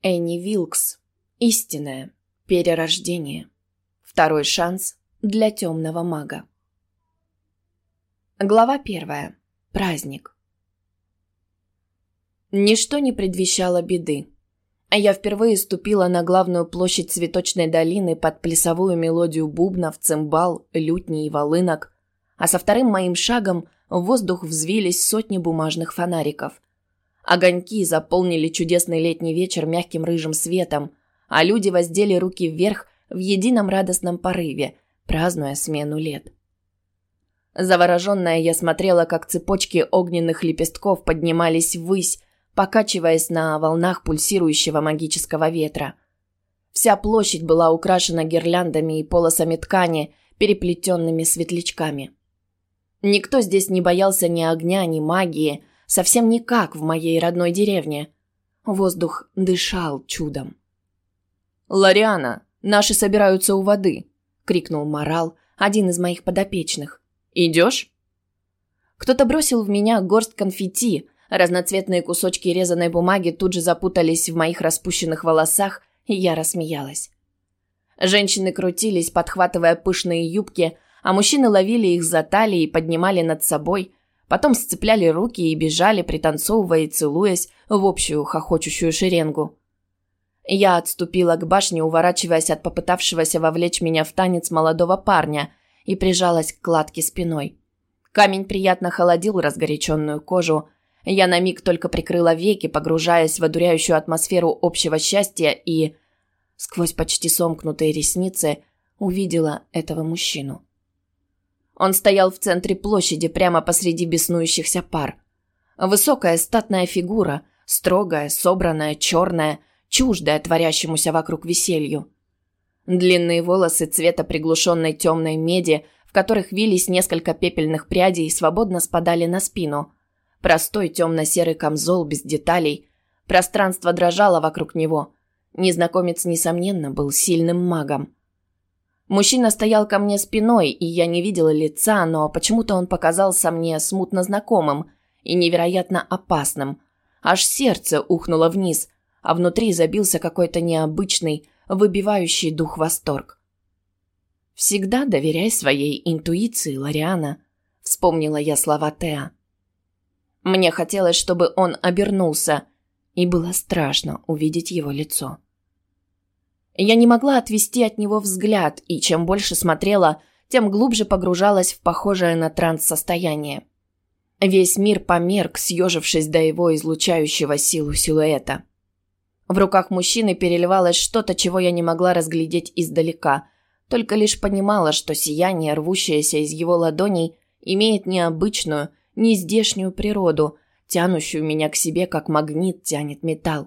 Энни Вилкс. Истинное. Перерождение. Второй шанс для темного мага. Глава 1. Праздник. Ничто не предвещало беды. Я впервые ступила на главную площадь Цветочной долины под плясовую мелодию бубнов, цимбал, лютней и волынок, а со вторым моим шагом в воздух взвились сотни бумажных фонариков. Огоньки заполнили чудесный летний вечер мягким рыжим светом, а люди воздели руки вверх в едином радостном порыве, празднуя смену лет. Завороженная я смотрела, как цепочки огненных лепестков поднимались ввысь, покачиваясь на волнах пульсирующего магического ветра. Вся площадь была украшена гирляндами и полосами ткани, переплетенными светлячками. Никто здесь не боялся ни огня, ни магии, совсем не как в моей родной деревне. Воздух дышал чудом. «Лориана, наши собираются у воды!» — крикнул Морал, один из моих подопечных. «Идешь?» Кто-то бросил в меня горсть конфетти, разноцветные кусочки резаной бумаги тут же запутались в моих распущенных волосах, и я рассмеялась. Женщины крутились, подхватывая пышные юбки, а мужчины ловили их за талии и поднимали над собой, потом сцепляли руки и бежали, пританцовывая и целуясь в общую хохочущую шеренгу. Я отступила к башне, уворачиваясь от попытавшегося вовлечь меня в танец молодого парня, и прижалась к кладке спиной. Камень приятно холодил разгоряченную кожу. Я на миг только прикрыла веки, погружаясь в одуряющую атмосферу общего счастья, и, сквозь почти сомкнутые ресницы, увидела этого мужчину. Он стоял в центре площади, прямо посреди беснующихся пар. Высокая статная фигура, строгая, собранная, черная, чуждая творящемуся вокруг веселью. Длинные волосы цвета приглушенной темной меди, в которых вились несколько пепельных прядей, свободно спадали на спину. Простой темно-серый камзол без деталей. Пространство дрожало вокруг него. Незнакомец, несомненно, был сильным магом. Мужчина стоял ко мне спиной, и я не видела лица, но почему-то он показался мне смутно знакомым и невероятно опасным. Аж сердце ухнуло вниз, а внутри забился какой-то необычный, выбивающий дух восторг. «Всегда доверяй своей интуиции, Лориана», — вспомнила я слова Теа. Мне хотелось, чтобы он обернулся, и было страшно увидеть его лицо. Я не могла отвести от него взгляд, и чем больше смотрела, тем глубже погружалась в похожее на транс состояние. Весь мир померк, съежившись до его излучающего силу силуэта. В руках мужчины переливалось что-то, чего я не могла разглядеть издалека, только лишь понимала, что сияние, рвущееся из его ладоней, имеет необычную, нездешнюю природу, тянущую меня к себе, как магнит тянет металл.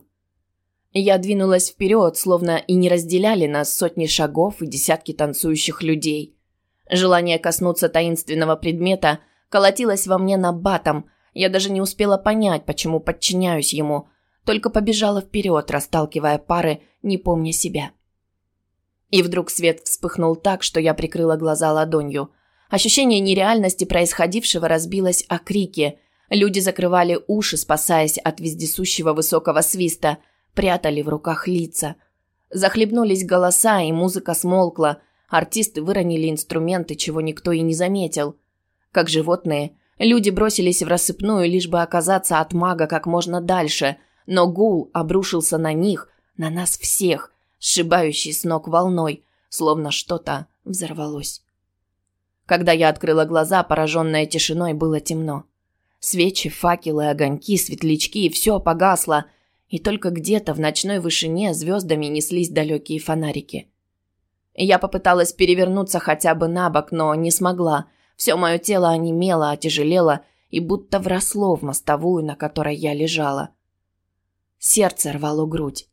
Я двинулась вперед, словно и не разделяли нас сотни шагов и десятки танцующих людей. Желание коснуться таинственного предмета колотилось во мне набатом, я даже не успела понять, почему подчиняюсь ему, только побежала вперед, расталкивая пары, не помня себя. И вдруг свет вспыхнул так, что я прикрыла глаза ладонью. Ощущение нереальности происходившего разбилось о крики. Люди закрывали уши, спасаясь от вездесущего высокого свиста, прятали в руках лица. Захлебнулись голоса, и музыка смолкла. Артисты выронили инструменты, чего никто и не заметил. Как животные, люди бросились в рассыпную, лишь бы оказаться от мага как можно дальше, но гул обрушился на них, на нас всех, сшибающий с ног волной, словно что-то взорвалось. Когда я открыла глаза, пораженная тишиной, было темно. Свечи, факелы, огоньки, светлячки – все погасло, и только где-то в ночной вышине звездами неслись далекие фонарики. Я попыталась перевернуться хотя бы на бок, но не смогла. Все мое тело онемело, отяжелело и будто вросло в мостовую, на которой я лежала. Сердце рвало грудь.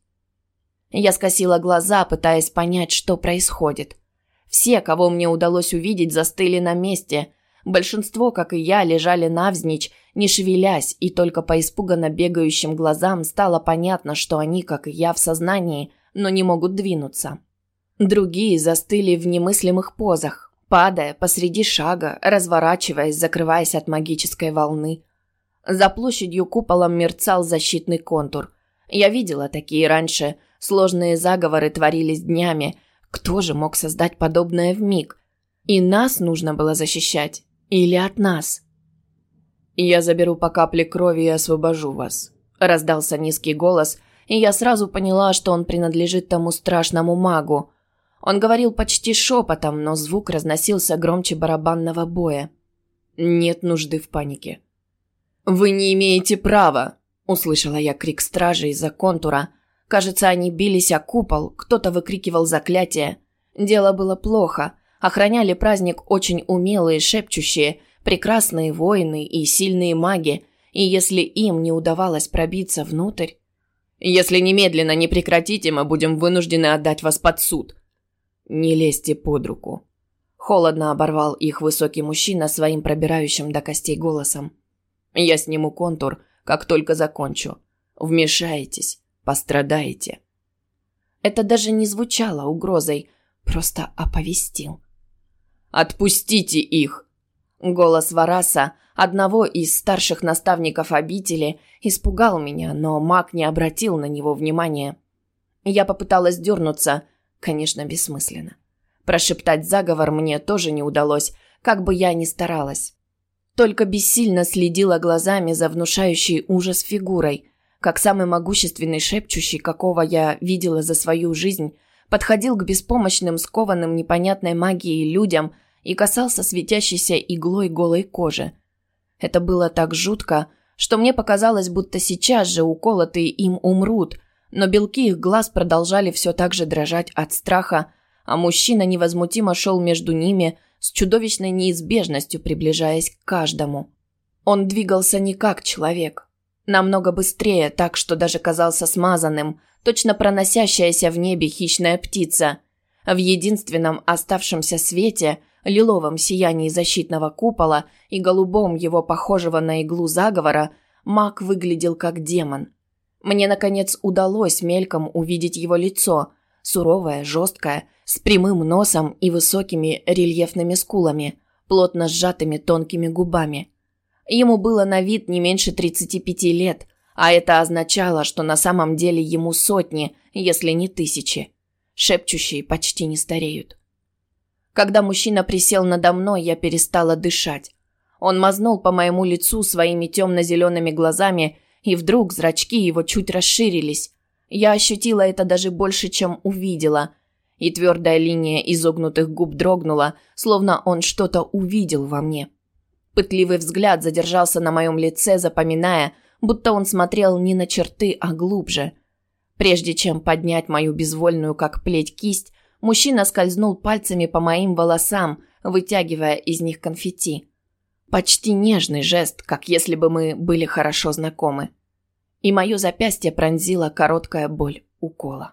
Я скосила глаза, пытаясь понять, что происходит. Все, кого мне удалось увидеть, застыли на месте. Большинство, как и я, лежали навзничь, не шевелясь, и только по испуганно бегающим глазам стало понятно, что они, как и я, в сознании, но не могут двинуться. Другие застыли в немыслимых позах, падая посреди шага, разворачиваясь, закрываясь от магической волны. За площадью куполом мерцал защитный контур. Я видела такие раньше. Сложные заговоры творились днями. Кто же мог создать подобное вмиг? И нас нужно было защищать. Или от нас? «Я заберу по капле крови и освобожу вас», – раздался низкий голос, и я сразу поняла, что он принадлежит тому страшному магу. Он говорил почти шепотом, но звук разносился громче барабанного боя. «Нет нужды в панике». «Вы не имеете права!» – услышала я крик стражи из-за контура. Кажется, они бились о купол, кто-то выкрикивал заклятие. Дело было плохо. Охраняли праздник очень умелые шепчущие, прекрасные воины и сильные маги, и если им не удавалось пробиться внутрь... «Если немедленно не прекратите, мы будем вынуждены отдать вас под суд». «Не лезьте под руку». Холодно оборвал их высокий мужчина своим пробирающим до костей голосом. «Я сниму контур, как только закончу. Вмешаетесь, пострадаете». Это даже не звучало угрозой, просто оповестил. «Отпустите их!» Голос Вараса, одного из старших наставников обители, испугал меня, но маг не обратил на него внимания. Я попыталась дернуться, конечно, бессмысленно. Прошептать заговор мне тоже не удалось, как бы я ни старалась. Только бессильно следила глазами за внушающей ужас фигурой, как самый могущественный шепчущий, какого я видела за свою жизнь, подходил к беспомощным, скованным непонятной магией людям и касался светящейся иглой голой кожи. Это было так жутко, что мне показалось, будто сейчас же уколотые им умрут, но белки их глаз продолжали все так же дрожать от страха, а мужчина невозмутимо шел между ними, с чудовищной неизбежностью приближаясь к каждому. Он двигался не как человек, намного быстрее, так что даже казался смазанным, точно проносящаяся в небе хищная птица. В единственном оставшемся свете, лиловом сиянии защитного купола и голубом его похожего на иглу заговора, маг выглядел как демон. Мне, наконец, удалось мельком увидеть его лицо, суровое, жесткое, с прямым носом и высокими рельефными скулами, плотно сжатыми тонкими губами. Ему было на вид не меньше 35 лет, а это означало, что на самом деле ему сотни, если не тысячи. Шепчущие почти не стареют. Когда мужчина присел надо мной, я перестала дышать. Он мазнул по моему лицу своими темно-зелеными глазами, и вдруг зрачки его чуть расширились. Я ощутила это даже больше, чем увидела. И твердая линия изогнутых губ дрогнула, словно он что-то увидел во мне. Пытливый взгляд задержался на моем лице, запоминая, будто он смотрел не на черты, а глубже. Прежде чем поднять мою безвольную, как плеть, кисть, мужчина скользнул пальцами по моим волосам, вытягивая из них конфетти. Почти нежный жест, как если бы мы были хорошо знакомы. И мое запястье пронзила короткая боль укола.